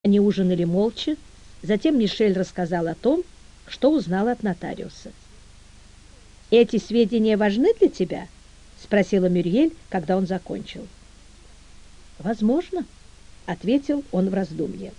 Они ужинали молча, затем Мишель рассказал о том, что узнала от нотариуса. «Эти сведения важны для тебя?» — спросила Мюрьель, когда он закончил. «Возможно», — ответил он в раздумье.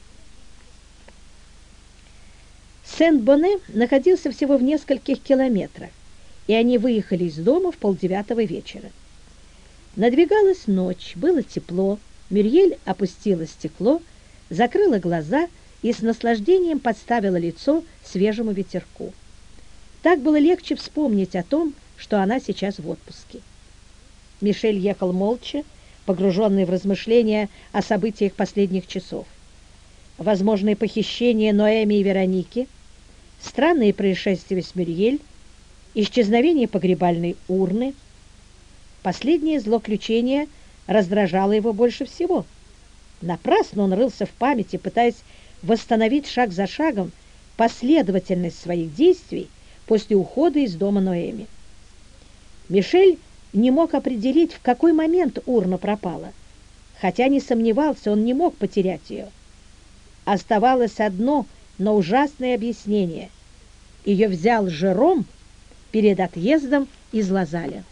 Сент-Боне находился всего в нескольких километрах, и они выехали из дома в 8:30 вечера. Надвигалась ночь, было тепло, Мюрьель опустила стекло, закрыла глаза и с наслаждением подставила лицо свежему ветерку. Так было легче вспомнить о том, что она сейчас в отпуске. Мишель ехал молча, погруженный в размышления о событиях последних часов. Возможные похищения Ноэми и Вероники, странные происшествия с Мюрьель, исчезновение погребальной урны. Последнее злоключение раздражало его больше всего. Напрасно он рылся в памяти, пытаясь восстановить шаг за шагом последовательность своих действий после ухода из дома Ноэми. Мишель не мог определить, в какой момент урна пропала. Хотя не сомневался, он не мог потерять ее. Оставалось одно, но ужасное объяснение. Ее взял Жером перед отъездом из Лазаля.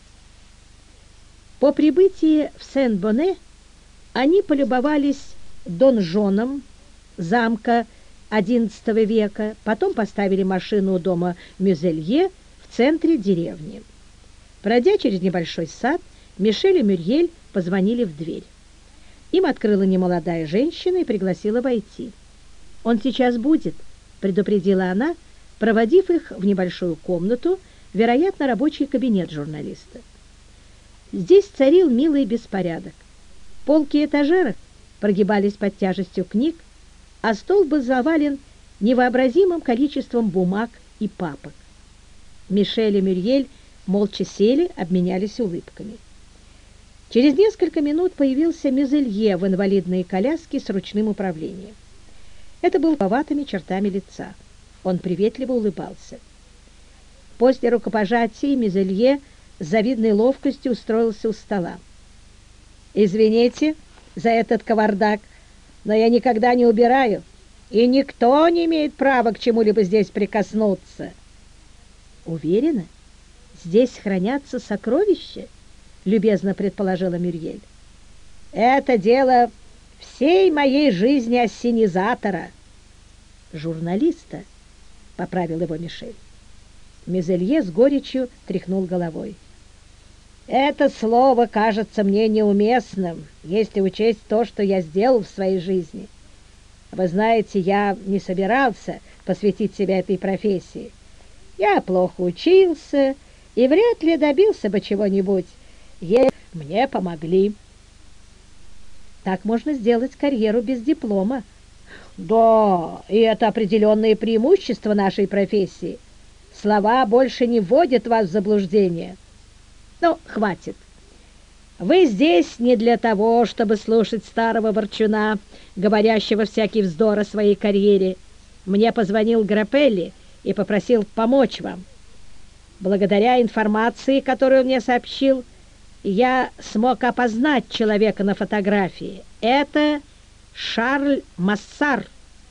По прибытии в Сен-Боне они полюбовались донжоном замка XI века, потом поставили машину у дома Мюзелье в центре деревни. Пройдя через небольшой сад, Мишель и Мюрьель позвонили в дверь. Им открыла немолодая женщина и пригласила войти. «Он сейчас будет», — предупредила она, проводив их в небольшую комнату, вероятно, рабочий кабинет журналиста. Здесь царил милый беспорядок. Полки этажерок прогибались под тяжестью книг, а стол был завален невообразимым количеством бумаг и папок. Мишель и Мюрьель молча сели, обменялись улыбками. Через несколько минут появился Мюзелье в инвалидной коляске с ручным управлением. Это был поватыми чертами лица. Он приветливо улыбался. После рукопожатия Мюзелье с завидной ловкостью устроился у стола. «Извините за этот кавардак, но я никогда не убираю, и никто не имеет права к чему-либо здесь прикоснуться». «Уверена, здесь хранятся сокровища?» — любезно предположила Мюрьель. «Это дело всей моей жизни ассенизатора». «Журналиста», — поправил его Мишель. Мюзелье с горечью тряхнул головой. «Это слово кажется мне неуместным, если учесть то, что я сделал в своей жизни. Вы знаете, я не собирался посвятить себя этой профессии. Я плохо учился и вряд ли добился бы чего-нибудь, если мне помогли». «Так можно сделать карьеру без диплома». «Да, и это определенное преимущество нашей профессии. Слова больше не вводят вас в заблуждение». «Ну, хватит. Вы здесь не для того, чтобы слушать старого ворчуна, говорящего всякий вздор о своей карьере. Мне позвонил Грапелли и попросил помочь вам. Благодаря информации, которую он мне сообщил, я смог опознать человека на фотографии. Это Шарль Массар».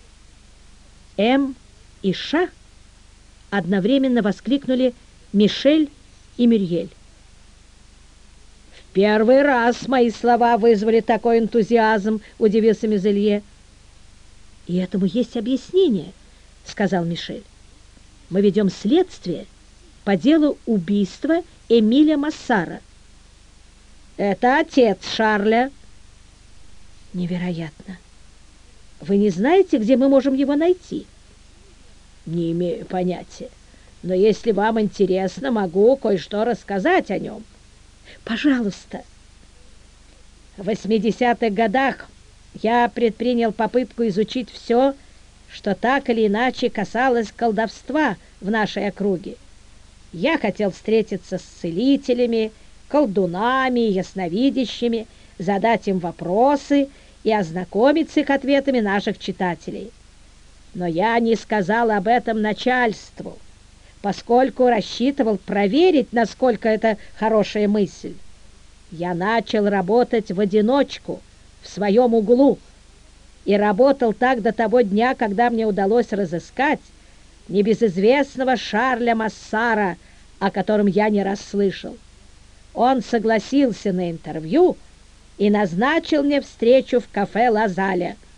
«М» и «Ш» одновременно воскликнули Мишель и Мюрьель. «В первый раз мои слова вызвали такой энтузиазм», — удивился Мюзелье. «И этому есть объяснение», — сказал Мишель. «Мы ведем следствие по делу убийства Эмиля Массара». «Это отец Шарля». «Невероятно. Вы не знаете, где мы можем его найти?» «Не имею понятия. Но если вам интересно, могу кое-что рассказать о нем». «Пожалуйста». В 80-х годах я предпринял попытку изучить все, что так или иначе касалось колдовства в нашей округе. Я хотел встретиться с целителями, колдунами, ясновидящими, задать им вопросы и ознакомиться с их ответами наших читателей. Но я не сказал об этом начальству, поскольку рассчитывал проверить, насколько это хорошая мысль. Я начал работать в одиночку, в своем углу, и работал так до того дня, когда мне удалось разыскать небезызвестного Шарля Массара, о котором я не раз слышал. Он согласился на интервью и назначил мне встречу в кафе «Ла Зале».